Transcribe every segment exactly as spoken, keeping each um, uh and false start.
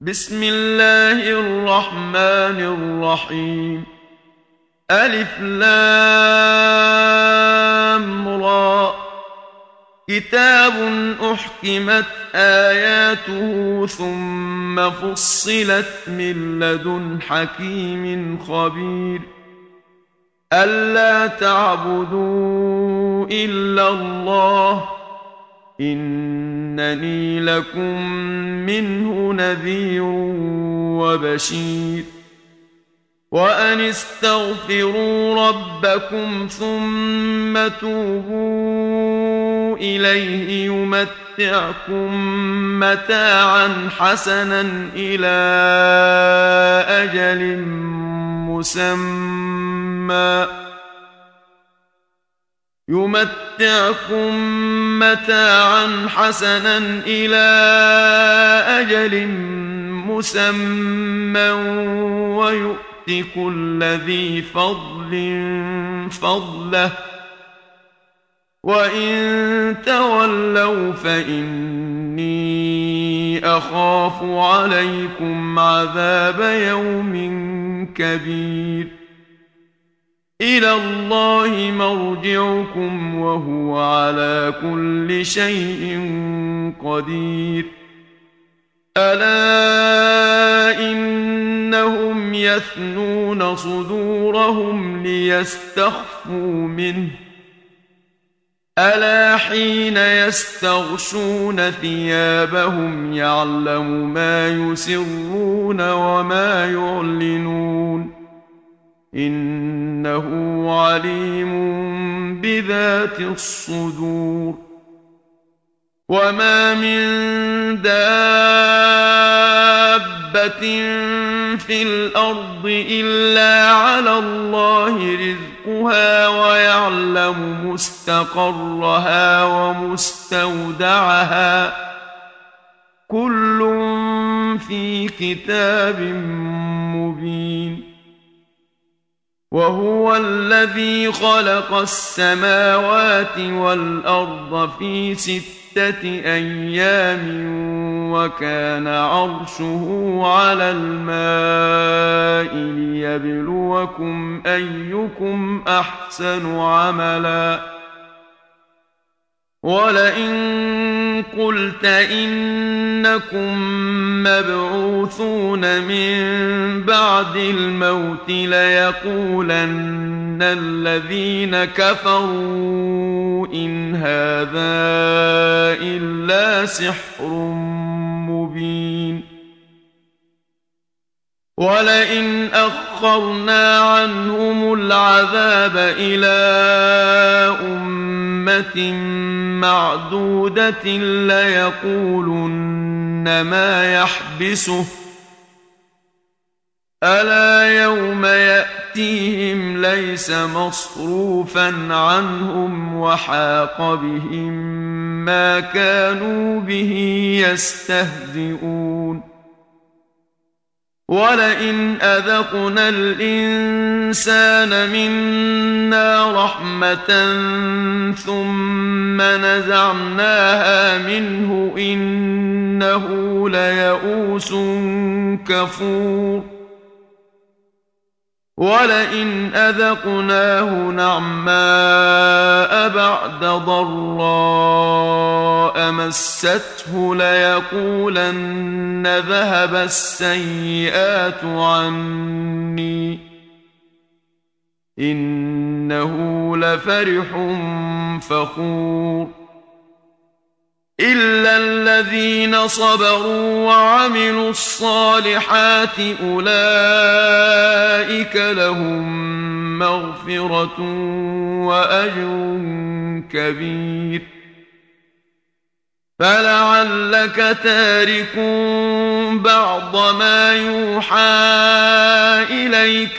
بسم الله الرحمن الرحيم. ألف لام را. كتاب أحكمت آياته ثم فصلت من لدن حكيم خبير. ألا تعبدوا إلا الله إنني لكم منه نذير وبشير. وأن استغفروا ربكم ثم توبوا إليه يمتعكم متاعا حسنا إلى أجل مسمى يمتعكم متاعا حسنا إلى أجل مسمى ويؤت كل ذي فضل فضله وإن تولوا فإني أخاف عليكم عذاب يوم كبير. إلى الله مرجعكم وهو على كل شيء قدير. ألا إنهم يثنون صدورهم ليستخفوا منه ألا حين يستغشون ثيابهم يعلم ما يسرون وما يعلنون إنه عليم بذات الصدور. وما من دابة في الأرض إلا على الله رزقها ويعلم مستقرها ومستودعها كل في كتاب مبين. وهو الذي خلق السماوات والأرض في ستة أيام وكان عرشه على الماء ليبلوكم أيكم أحسن عملا. ولئن قلت إنكم مبعوثون من بعد الموت ليقولن الذين كفروا إن هذا إلا سحر مبين. ولئن أخرنا عنهم العذاب إلى أمة معدودة ليقولن ما يحبسه ألا يوم يأتيهم ليس مصروفا عنهم وحاق بهم ما كانوا به يستهزئون. ولئن أذقنا الإنسان منا رحمة ثم نزعناها منه إنه ليئوس كفور. ولئن أذقناه نعماء بعد ضراء مسته ليقولن ذهب السيئات عني إنه لفرح فخور. إلا الذين صبروا وعملوا الصالحات أولئك لهم مغفرة وأجر كبير. فلعلك تارك بعض ما يوحى إليك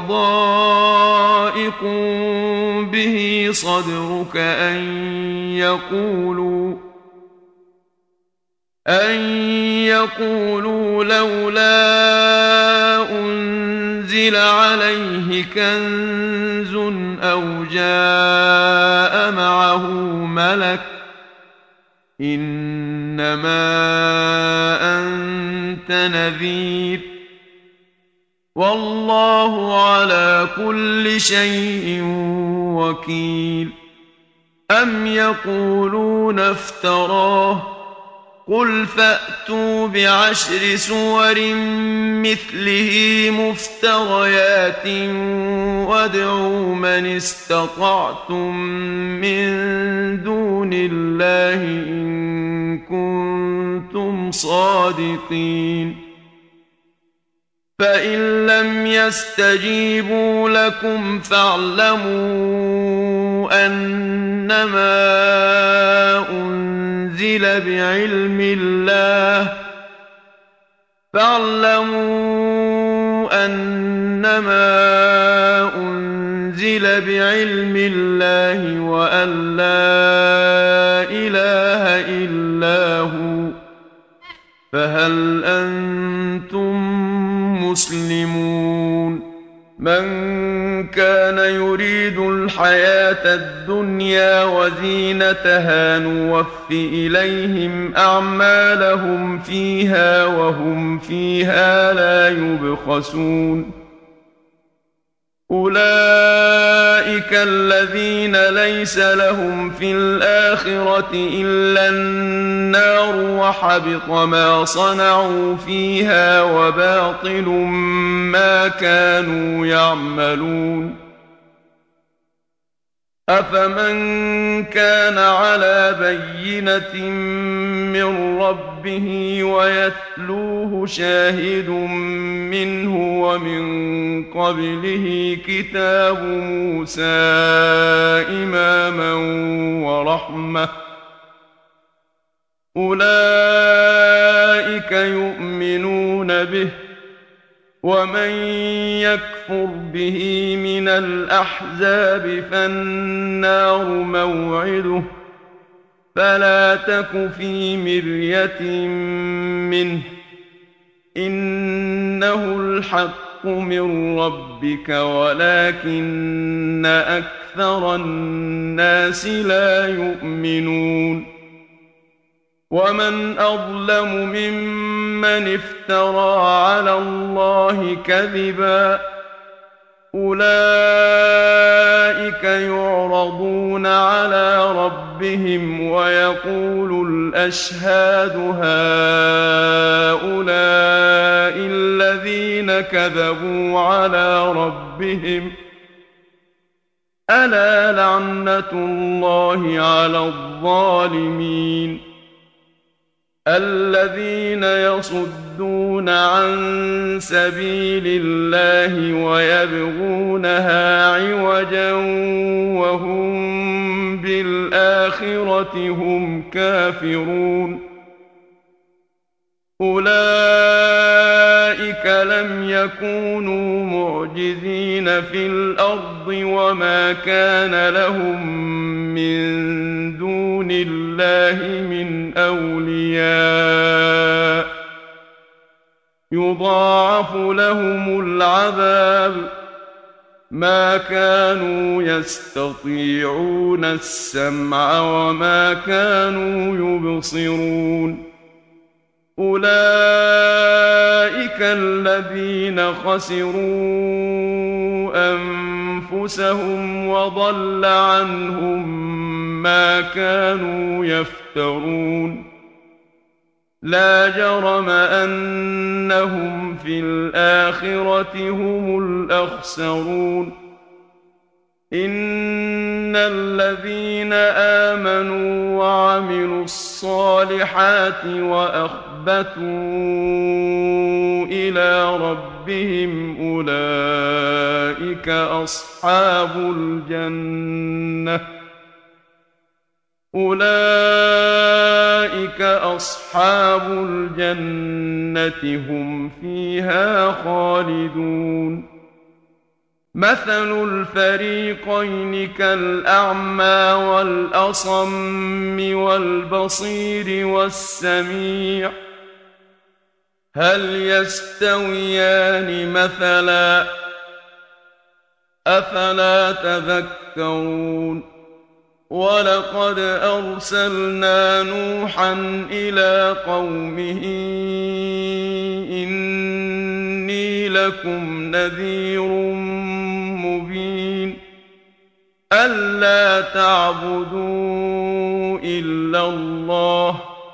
وضائق به صدرك أن يقولوا أن يقولوا لولا أنزل عليه كنز أو جاء معه ملك إنما أنت كنت نذير والله على كل شيء وكيل أم يقولون افتراه قل فأتوا بعشر سور مثله مفتريات وادعوا من استطعتم من دون الله إن كنتم صادقين فإن لم يستجيبوا لكم فاعلموا أنما أنزل بعلم الله فاعلموا أنما أنزل بعلم الله وأن لا إله إلا هو فهل أنتم مسلمون من كان يريد الحياة الدنيا وزينتها نوف إليهم أعمالهم فيها وهم فيها لا يبخسون أولئك الذين ليس لهم في الآخرة إلا النار وحبط ما صنعوا فيها وباطل ما كانوا يعملون أفمن كان على بينة من ربه ويتلوه شاهد منه ومن قبله كتاب موسى إماما ورحمة أولئك يؤمنون به ومن يكفر به من الأحزاب فالنار موعده فلا تك في مرية منه إنه الحق من ربك ولكن أكثر الناس لا يؤمنون ومن أظلم ممن افترى على الله كذبا أولئك يعرضون على ربهم ويقول الأشهاد هؤلاء الذين كذبوا على ربهم ألا لعنة الله على الظالمين الذين يصدون عن سبيل الله ويبغونها عوجا وهم بالآخرة هم كافرون أولئك لم يكونوا معجزين في الأرض وما كان لهم من دون الله من أولياء يضاعف لهم العذاب ما كانوا يستطيعون السمع وما كانوا يبصرون أولئك الذين خسروا أنفسهم وضل عنهم ما كانوا يفترون لا جرم أنهم في الآخرة هم الأخسرون إن الذين آمنوا وعملوا الصالحات وأخبتوا إلى ربهم أولئك أصحاب الجنة أولئك أصحاب الجنة هم فيها خالدون مثل الفريقين كالأعمى والأصم والبصير والسميع هل يستويان مثلا أفلا تذكرون ولقد أرسلنا نوحا إلى قومه إني لكم نذير مبين ألا تعبدوا إلا الله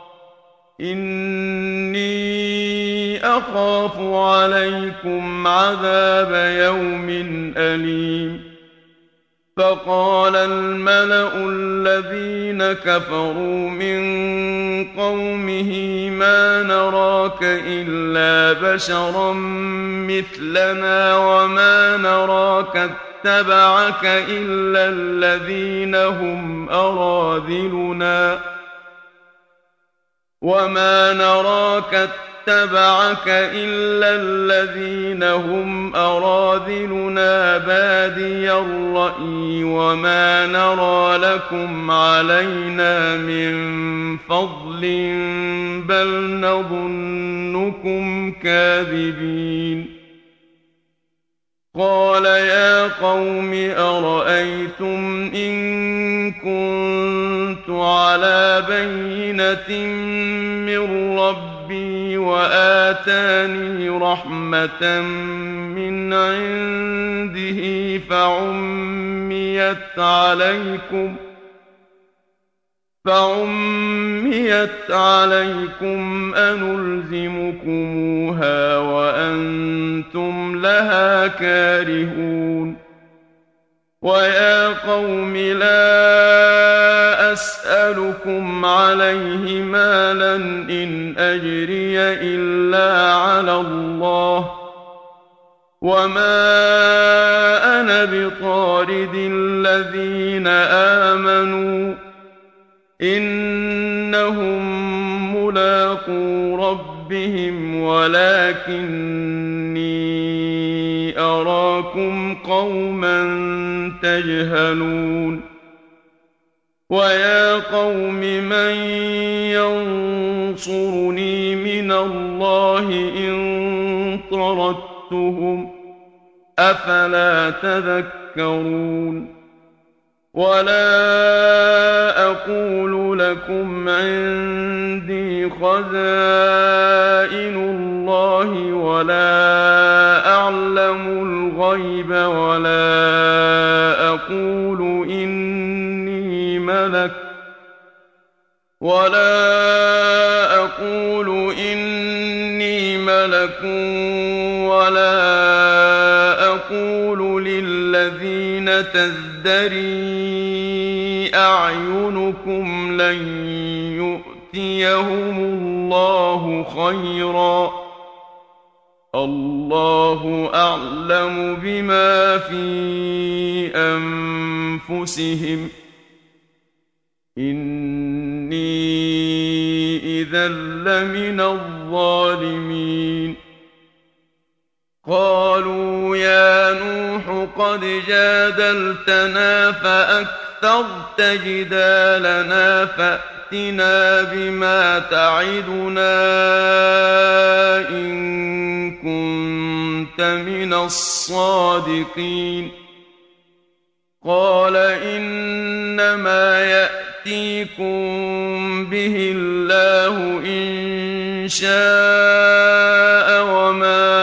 إني أخاف عليكم عذاب يوم أليم فقال الملأ الذين كفروا من قومه ما نراك إلا بشرا مثلنا وما نراك اتبعك إلا الذين هم أراذلنا وما نراك اتبعك إلا الذين هم أراذلنا بادي الرأي وما نرى لكم علينا من فضل بل نظنكم كاذبين قال يا قوم أرأيتم إن كنت على بينة من ربي وآتاني رحمة من عنده فعميت عليكم فعميت عليكم أنلزمكموها وأنتم لها كارهون ويا قوم لا أسألكم عليه مالا إن أجري إلا على الله وما أنا بطارد الذين آمنوا إنهم ملاقو ربهم ولكني أراكم قوما تجهلون ويا قوم من ينصرني من الله إن طردتهم أفلا تذكرون ولا أقول لكم عندي خزائن الله ولا أعلم الغيب ولا أقول إني ملك ولا أقول إني ملك ولا أقول للذين تزدري أعينكم لن يؤتيهم الله خيرا الله أعلم بما في أنفسهم إني إذا لمن الظالمين قالوا يا نوح قد جادلتنا فأكثرت جدالنا فأتنا بما تعدنا إن كنت من الصادقين قال إنما يأتيكم به الله إن شاء وما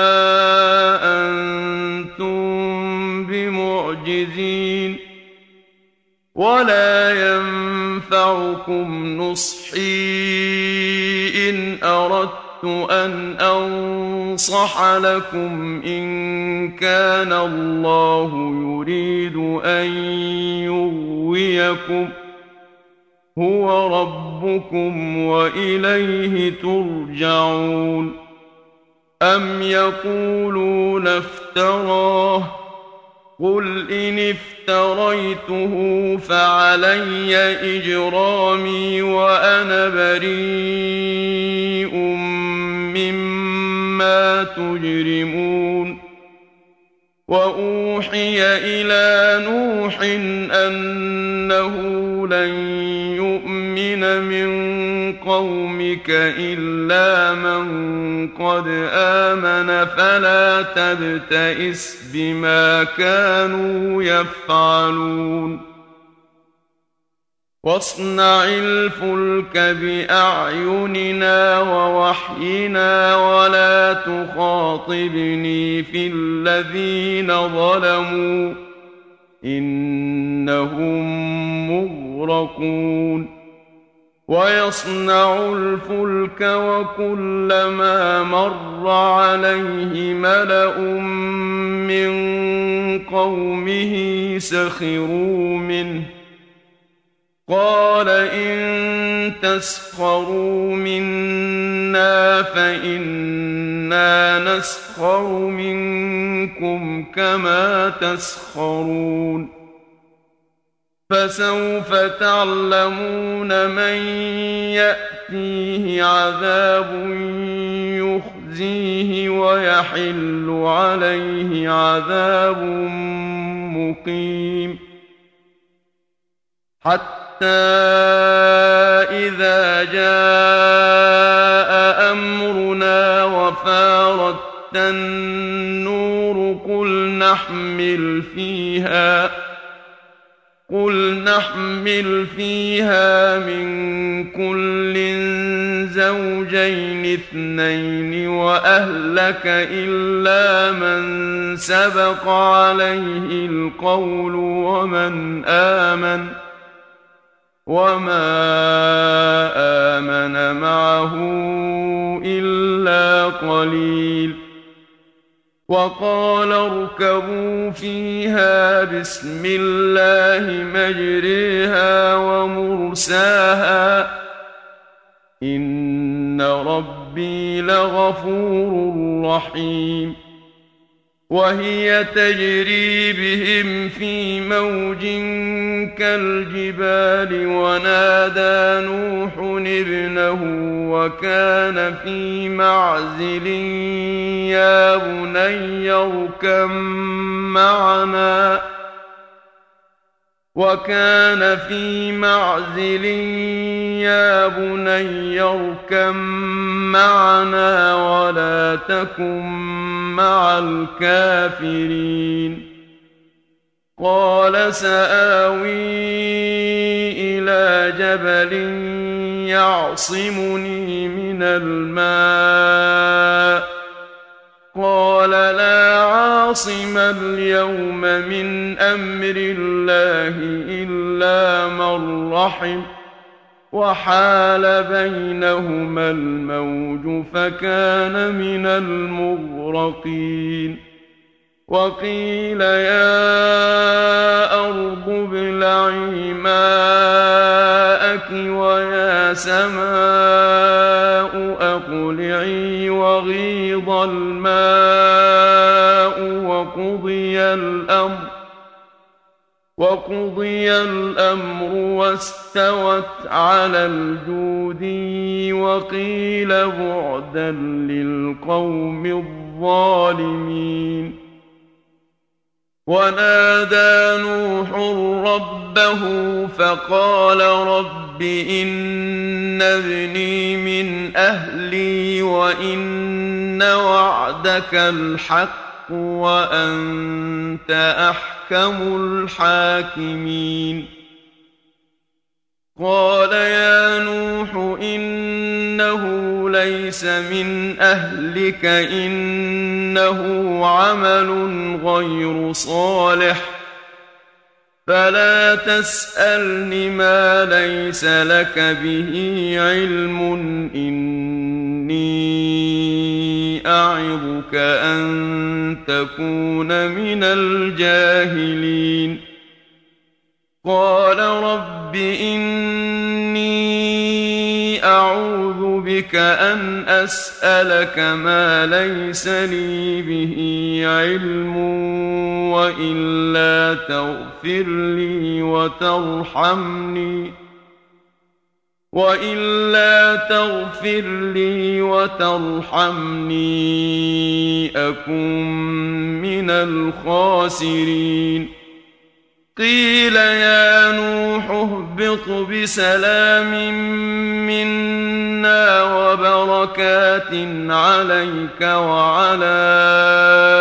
ولا ينفعكم نصحي إن أردت أن أنصح لكم إن كان الله يريد أن يغويكم هو ربكم وإليه ترجعون أم يقولون افتراه قل إن افتريته فعلي إجرامي وأنا بريء مما تجرمون وأوحي إلى نوح أنه لن يؤمن من قومك إلا من قد آمن فلا تبتئس بما كانوا يفعلون واصنع الفلك بأعيننا ووحينا ولا تخاطبني في الذين ظلموا إنهم مغرقون ويصنع الفلك وكلما مر عليه ملأ من قومه سخروا منه قال إن تسخروا منا فإنا نسخر منكم كما تسخرون فسوف تعلمون من يأتيه عذاب يخزيه ويحل عليه عذاب مقيم حتى إذا جاء أمرنا وفارت النور قل نحمل فيها قل نحمل فيها من كل زوجين اثنين وأهلك إلا من سبق عليه القول ومن آمن وما آمن معه إلا قليل وقال اركبوا فيها بسم الله مجريها ومرساها إن ربي لغفور رحيم وهي تجري بهم في موج كالجبال ونادى نوح ابنه وكان في معزل يا بني اركب معنا وكان في معزل يا بني اركب معنا ولا تكن مع الكافرين قال سآوي إلى جبل يعصمني من الماء قال لا عاصم اليوم من أمر الله إلا من رحم وحال بينهما الموج فكان من المغرقين وقيل يا أرض ابلعي ماءك ويا سماء أقلعي وغيض الماء وقضي الأمر وقضي الأمر واستوت على الجودي وقيل بعدا للقوم الظالمين ونادى نوح ربه فقال رب إن ابني من أهلي وإن وعدك الحق وأنت أحكم الحاكمين قال يا نوح إنه ليس من أهلك إنه عمل غير صالح فلا تسألني ما ليس لك به علم إني أعظك أن تكون من الجاهلين قال رب إني أعوذ بك أن أسألك ما ليس لي به علم وإلا تغفر لي وترحمني وإلا تغفر لي وترحمني أكن من الخاسرين قيل يا نوح اهبط بسلام منا وبركات عليك وعلى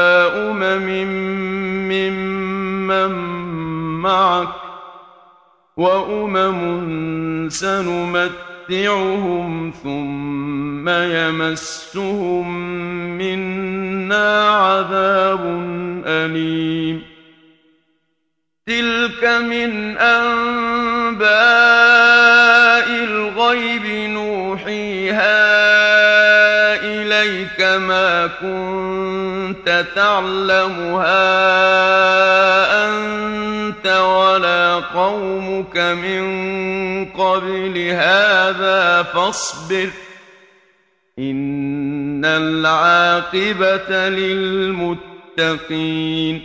أمم ممن معك وأمم سنمتعهم ثم يمسهم منا عذاب أليم تلك من أنباء الغيب نوحيها إليك ما كنت تعلمها أنت ولا قومك من قبل هذا فاصبر إن العاقبة للمتقين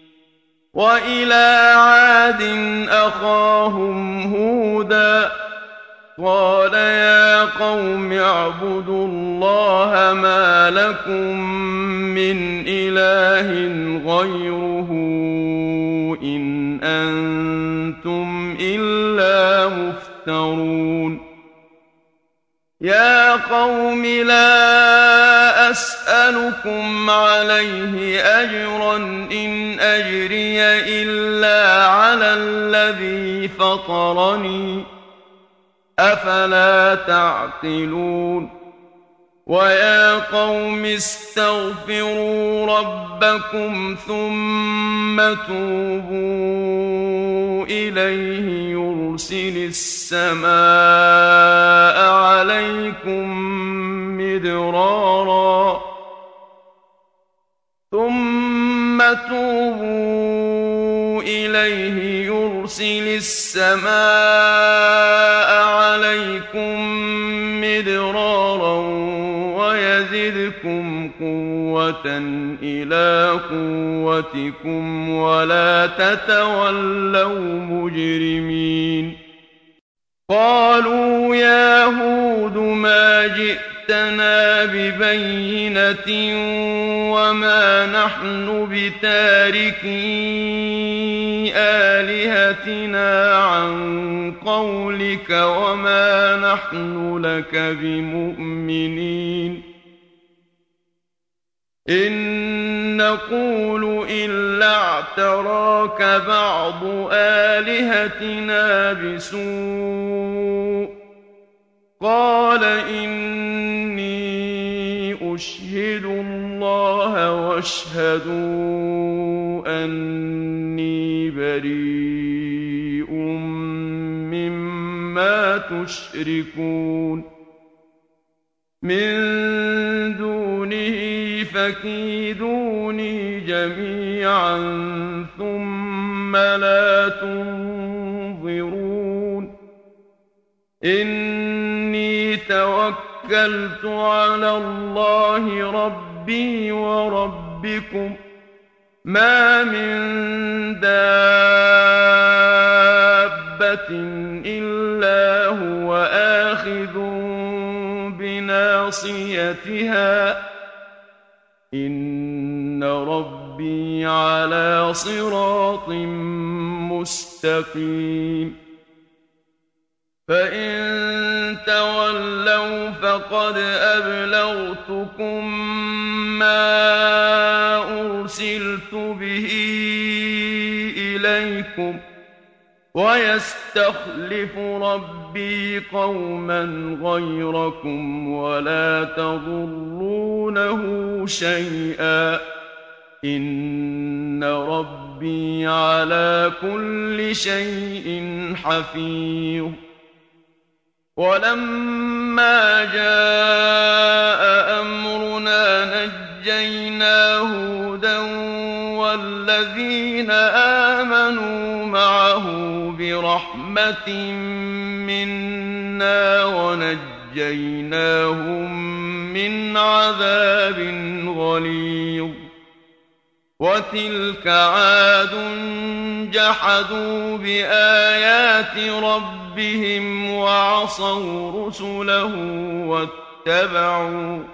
وإلى عاد أخاهم هودا قال يا قوم اعبدوا الله ما لكم من إله غيره إن أنتم إلا مفترون يا قوم لا أسألكم عليه أجرا إن أجري إلا على الذي فطرني أفلا تعقلون ويا قوم استغفروا ربكم ثم توبوا إليه يرسل السماء عليكم مدرارا ثم توبوا إليه يرسل السماء عليكم مدرارا ويزدكم قوة إلى قوتكم ولا تتولوا مجرمين قالوا يا هود ما جئتنا ببينة وما نحن بتاركي آلهتنا عن قولك وما نحن لك بمؤمنين إن نقول إلا اعتراك بعض آلهتنا بسوء قال إني أشهد الله واشهدوا أني بريء مما تشركون من دونه فكيدوني جميعا ثم لا تنظرون إني توكلت على الله ربي وربكم ما من دابة إلا هو آخذ بناصيتها إن ربي على صراط مستقيم فإن تولوا فقد أبلغتكم ما أرسلت به إليكم ويستخلف ربي قوما غيركم ولا تضرونه شيئا إن ربي على كل شيء حفيظ ولما جاء أمرنا نجينا هودا والذين آمنوا معه برحمة منا ونجيناهم من عذاب غليظ وتلك عاد جحدوا بآيات ربهم وعصوا رسله واتبعوا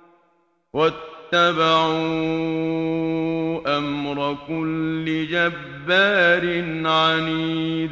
واتبعوا أمر كل جبار عنيد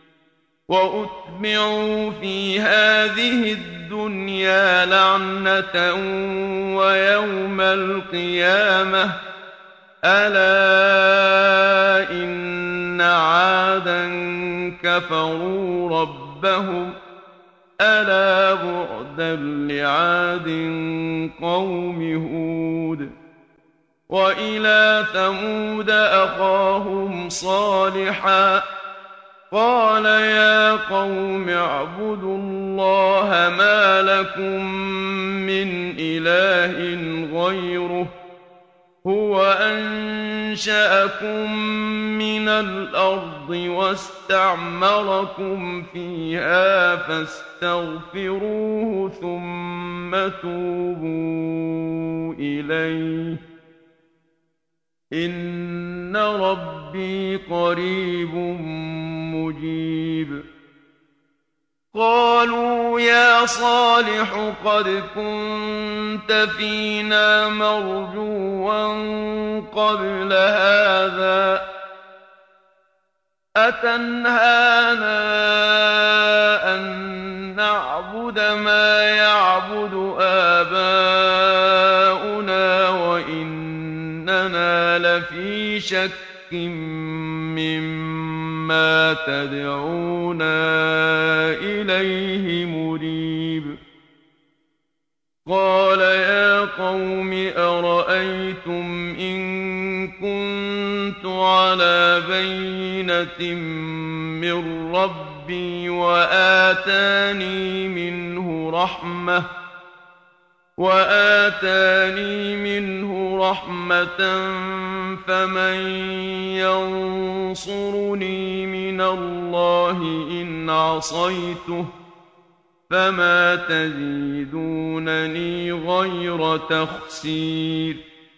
وأتبعوا في هذه الدنيا لعنة ويوم القيامة ألا إن عادا كفروا ربهم ألا بعدا لعاد قوم هود وإلى ثمود أخاهم صالحا قال يا قوم اعبدوا الله ما لكم من إله غيره هو أنشأكم من الأرض واستعمركم فيها فاستغفروه ثم توبوا إليه إن ربي قريب مجيب قالوا يا صالح قد كنت فينا مرجوا قبل هذا أتنهانا أن نعبد ما يعبد آباؤنا وإننا لفي شك مما تدعونا إليه مريب قال يا قوم أرأيتم إن كنت على بينة من ربي وآتاني منه رحمة وآتاني منه رحمة فمن ينصرني من الله إن عصيته فما تزيدونني غير تخسير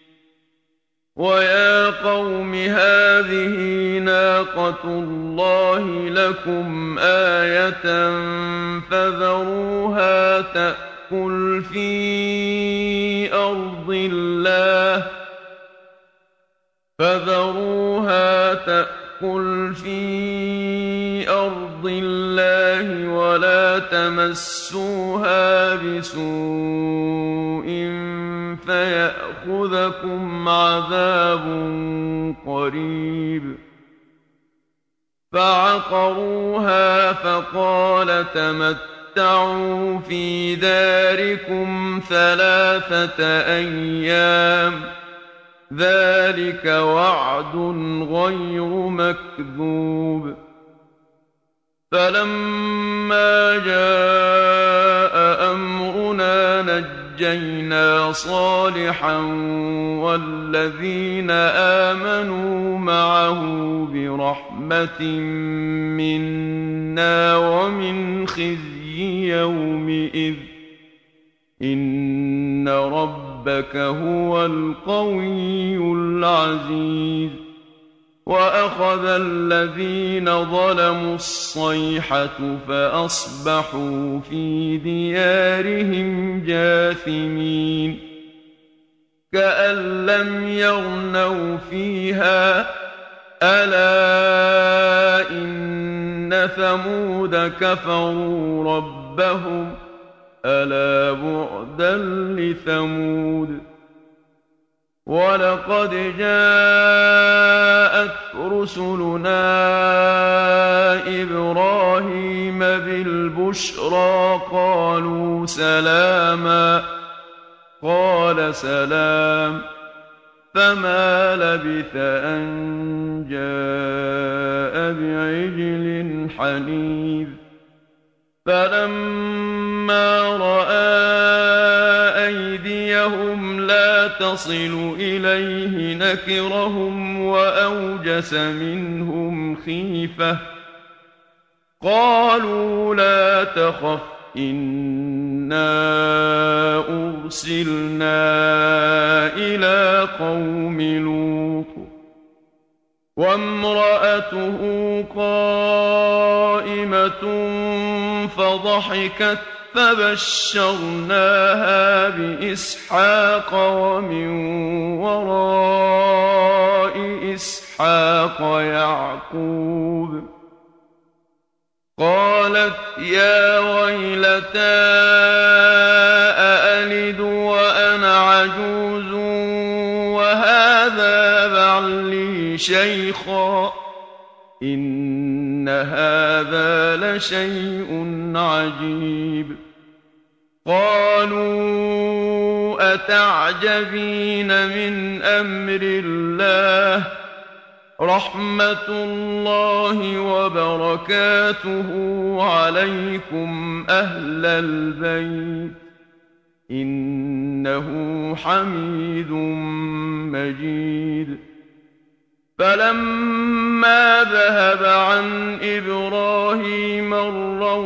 ويا قوم هذه ناقة الله لكم آية فذروها تأكل في أرض الله فذروها تأكل في أرض الله ولا تمسوها بسوء فيأخذكم عذاب قريب فعقروها فقال تمتعوا في داركم ثلاثة أيام ذلك وعد غير مكذوب فلما جاء أمرنا نجينا صالحا والذين آمنوا معه برحمة منا ومن خزي يومئذ إن ربك هو القوي العزيز وأخذ الذين ظلموا الصيحة فأصبحوا في ديارهم جاثمين كأن لم يغنوا فيها ألا إن ثمود كفروا ربهم ألا بعدا لثمود ولقد جاءت رسلنا إبراهيم بالبشرى قالوا سلاما قال سلام فما لبث أن جاء بعجل حنيذ فلما رأى أيديهم لا تصل إليه نكرهم وأوجس منهم خيفة قالوا لا تخف إنا أرسلنا إلى قوم لوط وامرأته قائمة فضحكت فبشرناها بإسحاق ومن وراء إسحاق يعقوب قالت يا ويلتى أألد وأنا عجوز وهذا بعلي شيخا إن هذا لشيء عجيب قالوا أتعجبين من أمر الله رحمة الله وبركاته عليكم أهل البيت إنه حميد مجيد فلما ذهب عن إبراهيم الروع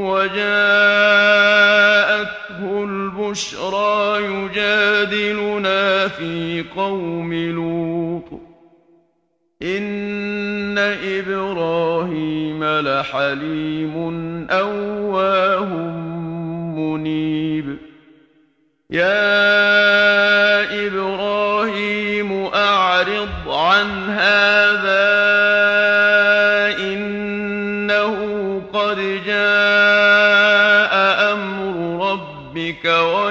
وجاءته البشرى يجادلنا في قوم لوط إن إبراهيم لحليم أواه منيب يا إبراهيم أعرض عن هذا إنه قد جاء أمر ربك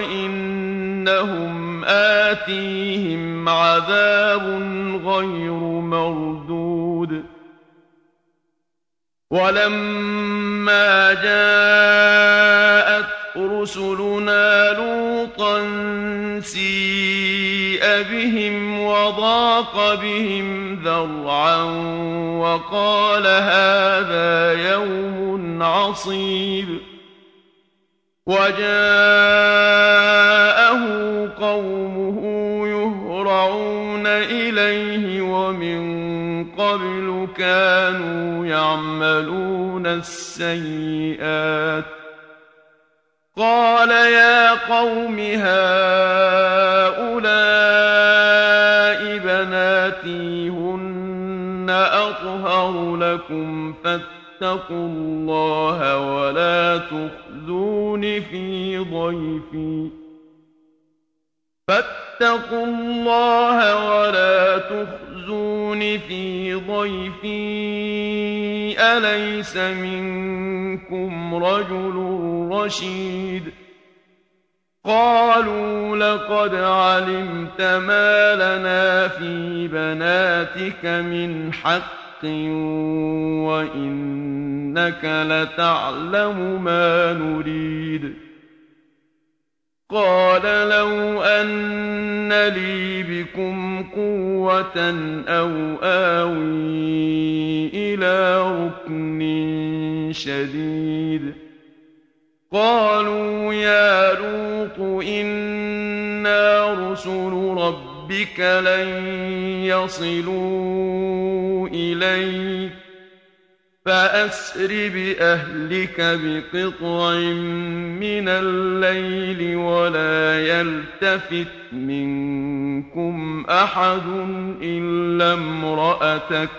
وإنهم آتيهم عذاب غير مردود ولما جاءت رسلنا لوطا سيء بهم وضاق بهم ذرعا وقال هذا يوم عصيب وجاءه قومه يهرعون إليه ومن قبل كانوا يعملون السيئات قال يا قوم هؤلاء بناتي هن أطهر لكم فاتقوا الله ولا تخزون في ضيفي فاتقوا الله ولا تخزون في ضيفي أليس منكم رجل رشيد قالوا لقد علمت ما لنا في بناتك من حق وإنك لتعلم ما نريد قال لو أن لي بكم قوة أو آوي إلى ركن شديد قالوا يا لوط إنا رسل ربك لن يصلوا إليك فأسر بأهلك بقطع من الليل ولا يلتفت منكم أحد إلا امرأتك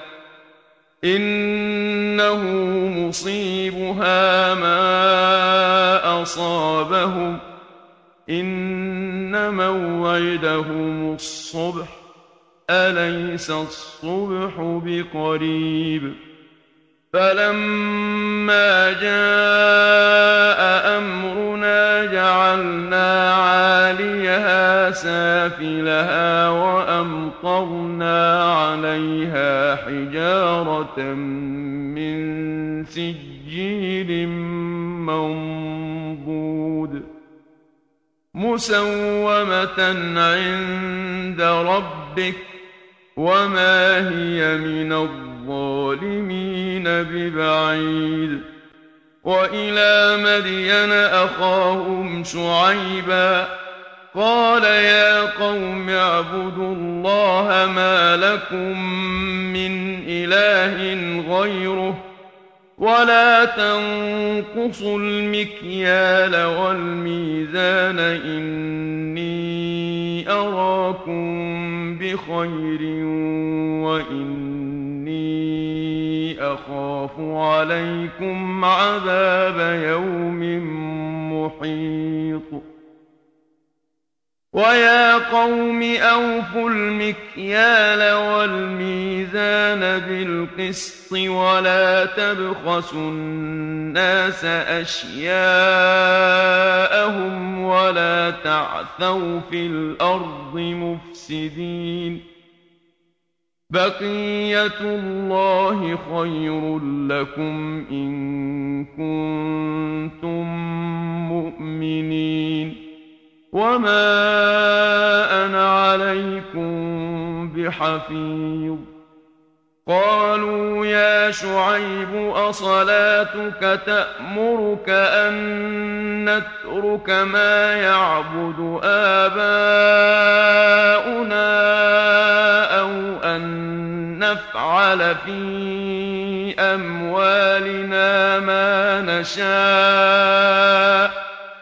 إنه مصيبها ما أصابهم إن موعدهم الصبح أليس الصبح بقريب فلما جاء أمرنا جعلنا عاليها سافلها وأمطرنا عليها حجارة من سجيل منضود مسومة عند ربك وما هي من الظالمين ببعيد وإلى مدين أخاهم شعيبا قال يا قوم اعبدوا الله ما لكم من إله غيره ولا تنقصوا المكيال والميزان إني أراكم بخير وإني أخاف عليكم عذاب يوم محيط ويا قوم أوفوا المكيال والميزان بالقسط ولا تبخسوا الناس أشياءهم ولا تعثوا في الأرض مفسدين بقية الله خير لكم إن كنتم مؤمنين وما أنا عليكم بحفيظ قالوا يا شعيب أصلاتك تأمرك أن نترك ما يعبد آباؤنا أو أن نفعل في أموالنا ما نشاء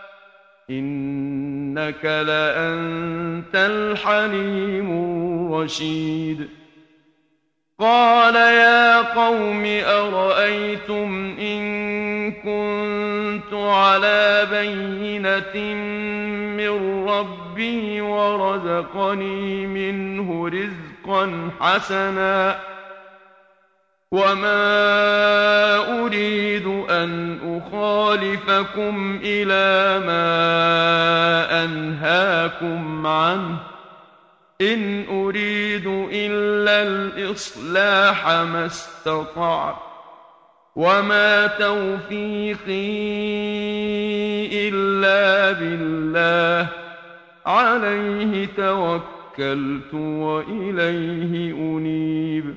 إنك لأنت الحليم الرشيد قال يا قوم أرأيتم إن كنت على بينة من ربي ورزقني منه رزقا حسنا وما أريد أن أخالفكم إلى ما أنهاكم عنه إن أريد إلا الإصلاح ما استطعت وما توفيقي إلا بالله عليه توكلت وإليه أنيب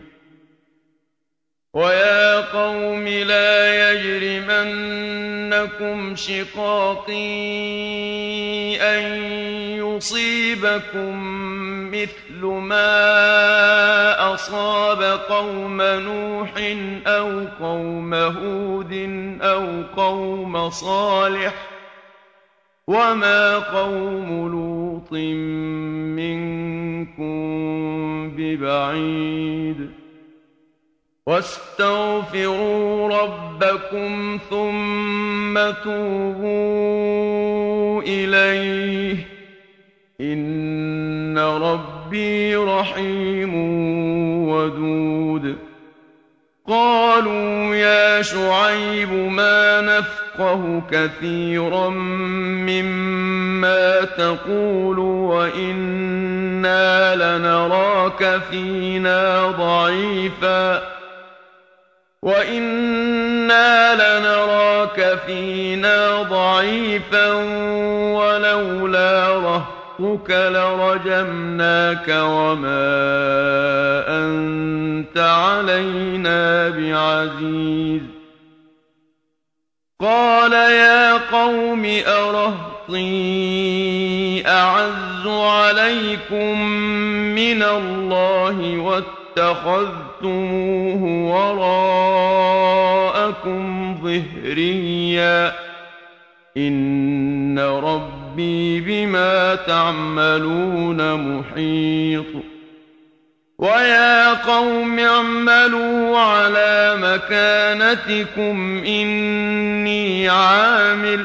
ويا قوم لا يجرمنكم شقاقي أن يصيبكم مثل ما أصاب قوم نوح أو قوم هود أو قوم صالح وما قوم لوط منكم ببعيد واستغفروا ربكم ثم توبوا إليه إن ربي رحيم ودود قالوا يا شعيب ما نفقه كثيرا مما تقول وإنا لنراك فينا ضعيفا وإنا لنراك فينا ضعيفا ولولا رهطك لرجمناك وما أنت علينا بعزيز قال يا قوم أرهطي أعز عليكم من الله واتخذتموه وراءكم ظهريا إن ربي بما تعملون محيط ويا قوم اعملوا على مكانتكم إني عامل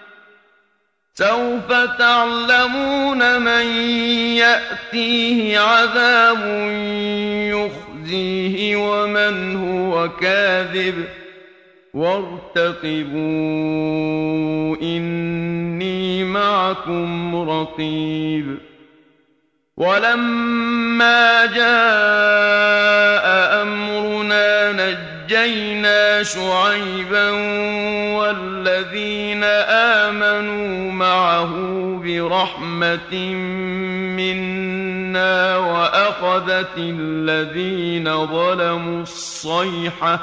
سوف تعلمون من يأتيه عذاب يخزيه ومن هو كاذب وارتقبوا إني معكم رقيب ولما جاء أمرنا نجينا شعيبا والذين آمنوا معه برحمة منا وأخذت الذين ظلموا الصيحة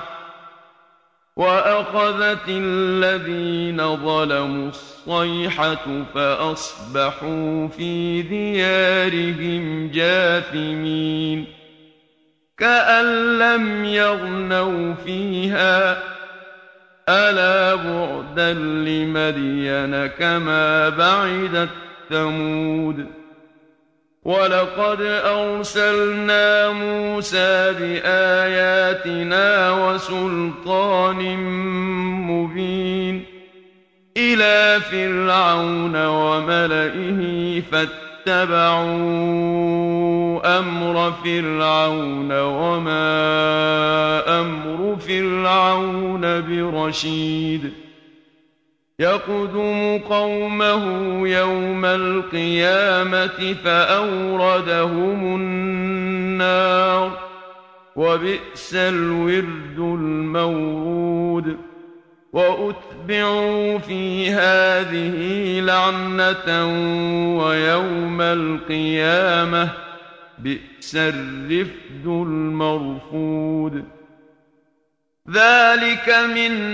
وأخذت الذين ظلموا الصيحة فأصبحوا في ديارهم جاثمين كأن لم يغنوا فيها ألا بعدا لمدين كما بعدت ثمود ولقد أرسلنا موسى بآياتنا وسلطان مبين إلى فرعون وملئه فاتبعوا أمر فرعون وما أمر فرعون برشيد يقدم قومه يوم القيامة فأوردهم النار وبئس الورد المورود وأتبعوا في هذه لعنة ويوم القيامة بئس الرفد المرفود ذلك من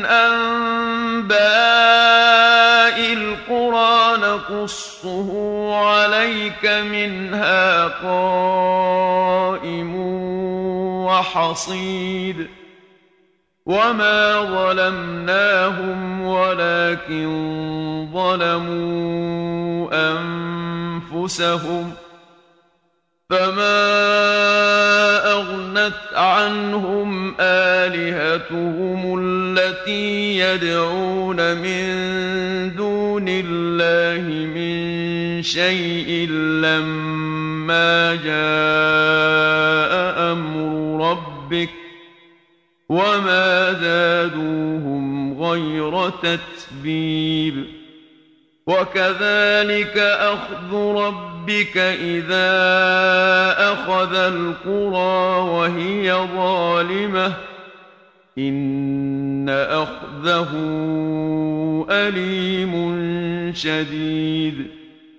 أنباء القرى نقصه عليك منها قائم وحصيد وما ظلمناهم ولكن ظلموا أنفسهم فما أغنت عنهم آلهتهم التي يدعون من دون الله من شيء لما جاء أمر ربك وما زادوهم غير تتبيب وكذلك أخذ ربك إذا أخذ القرى وهي ظالمة إن أخذه أليم شديد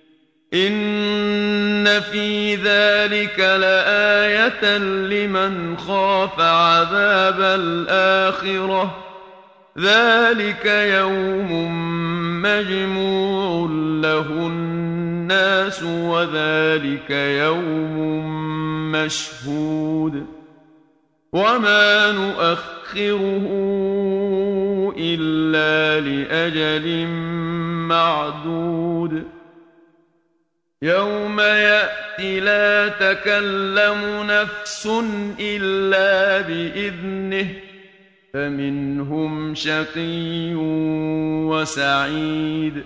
إن في ذلك لآية لمن خاف عذاب الآخرة ذلك يوم مجموع له الناس وذلك يوم مشهود وما نؤخره إلا لأجل معدود يوم يأتي لا تكلم نفس إلا بإذنه فمنهم شقي وسعيد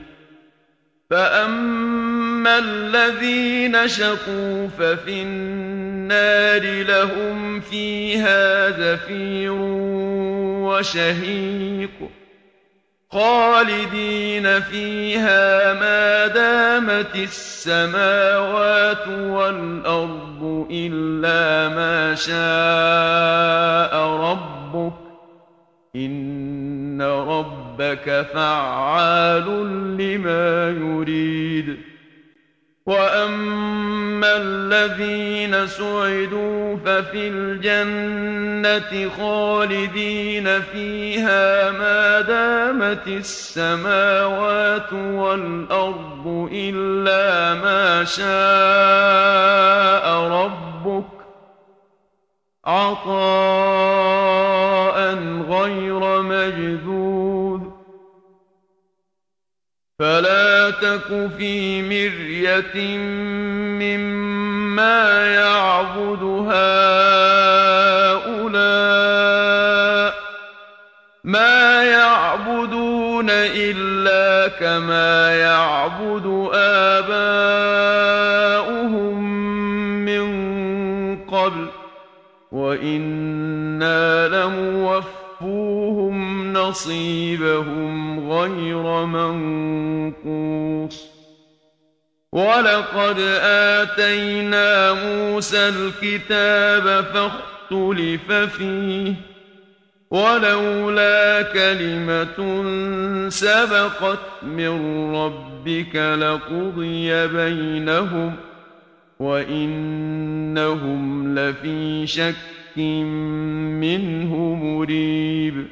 فأما الذين شقوا ففي النار لهم فيها زفير وشهيق خالدين فيها ما دامت السماوات والأرض إلا ما شاء ربك إن ربك فعال لما يريد وأما الذين سعدوا ففي الجنة خالدين فيها ما دامت السماوات والأرض إلا ما شاء ربك عطاء غير مجذوذ فلا تك في مرية مما يعبد هؤلاء ما يعبدون إلا كما يعبد آباؤهم من قبل وإنا لموفوهم نصيبهم غير منقوص ولقد آتينا موسى الكتاب فاختلف فيه ولولا كلمة سبقت من ربك لقضي بينهم وإنهم لفي شك منه مريب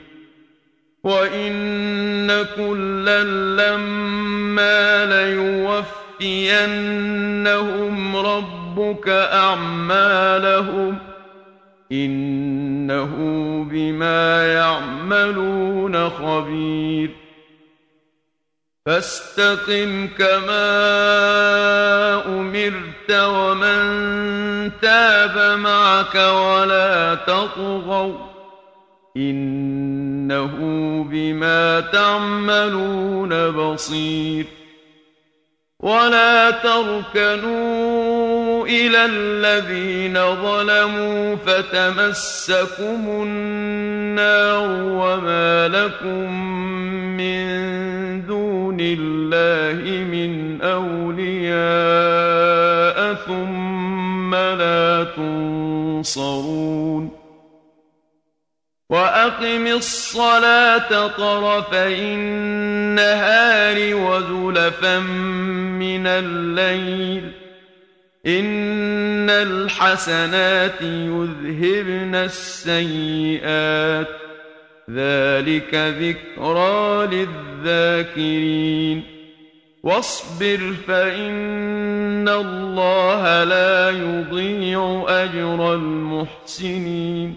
وإن كلا لما ليوفينهم ربك أعمالهم إنه بما يعملون خبير فاستقم كما أمرت ومن تاب معك ولا تطغوا إنه بما تعملون بصير ولا تركنوا إلى الذين ظلموا فتمسكم النار وما لكم من دون الله من أولياء ثم لا تنصرون وأقم الصلاة طرفي النهار وزلفا من الليل إن الحسنات يذهبن السيئات ذلك ذكرى للذاكرين واصبر فإن الله لا يضيع أجر المحسنين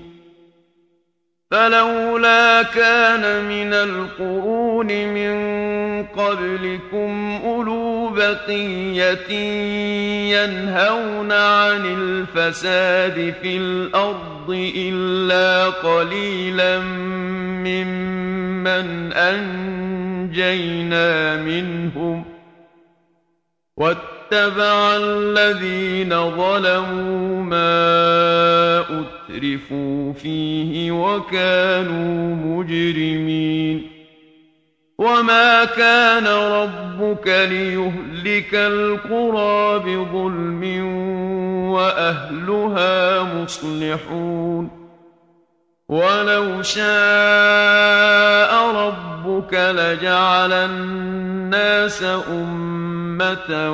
فلولا كان من القرون من قبلكم أولو بقية ينهون عن الفساد في الأرض إلا قليلا ممن أنجينا منهم واتبع الذين ظلموا ما أترفوا فيه وكانوا مجرمين وما كان ربك ليهلك القرى بظلم وأهلها مصلحون ولو شاء ربك لجعل الناس أمة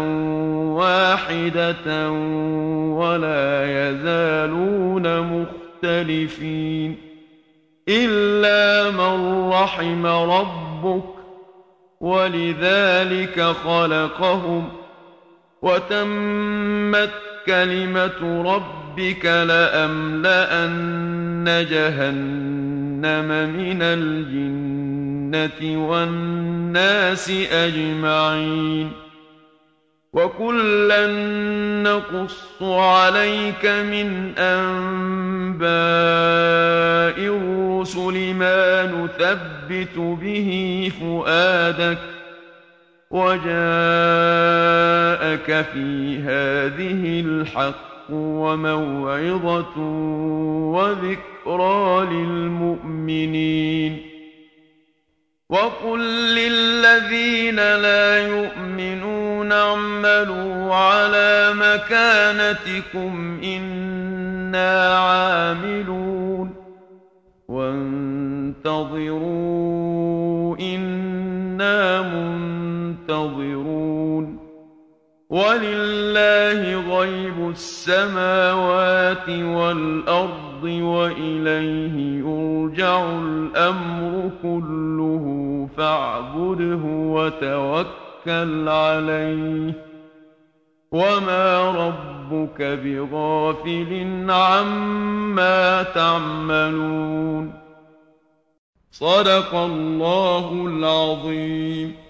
واحدة ولا يزالون مختلفين إلا من رحم ربك ولذلك خلقهم وتمت كلمة ربك لأملأن جهنم من الجنة والناس أجمعين وكلا نقص عليك من أنباء الرسل ما نثبت به فؤادك وجاءك في هذه الحق وموعظة وذكرى للمؤمنين وقل للذين لا يؤمنون اعملوا على مكانتكم إنا عاملون وانتظروا إنا منتظرون ولله غيب السماوات والأرض وإليه يرجع الأمر كله فاعبده وتوكل عليه وما ربك بغافل عما تعملون صدق الله العظيم.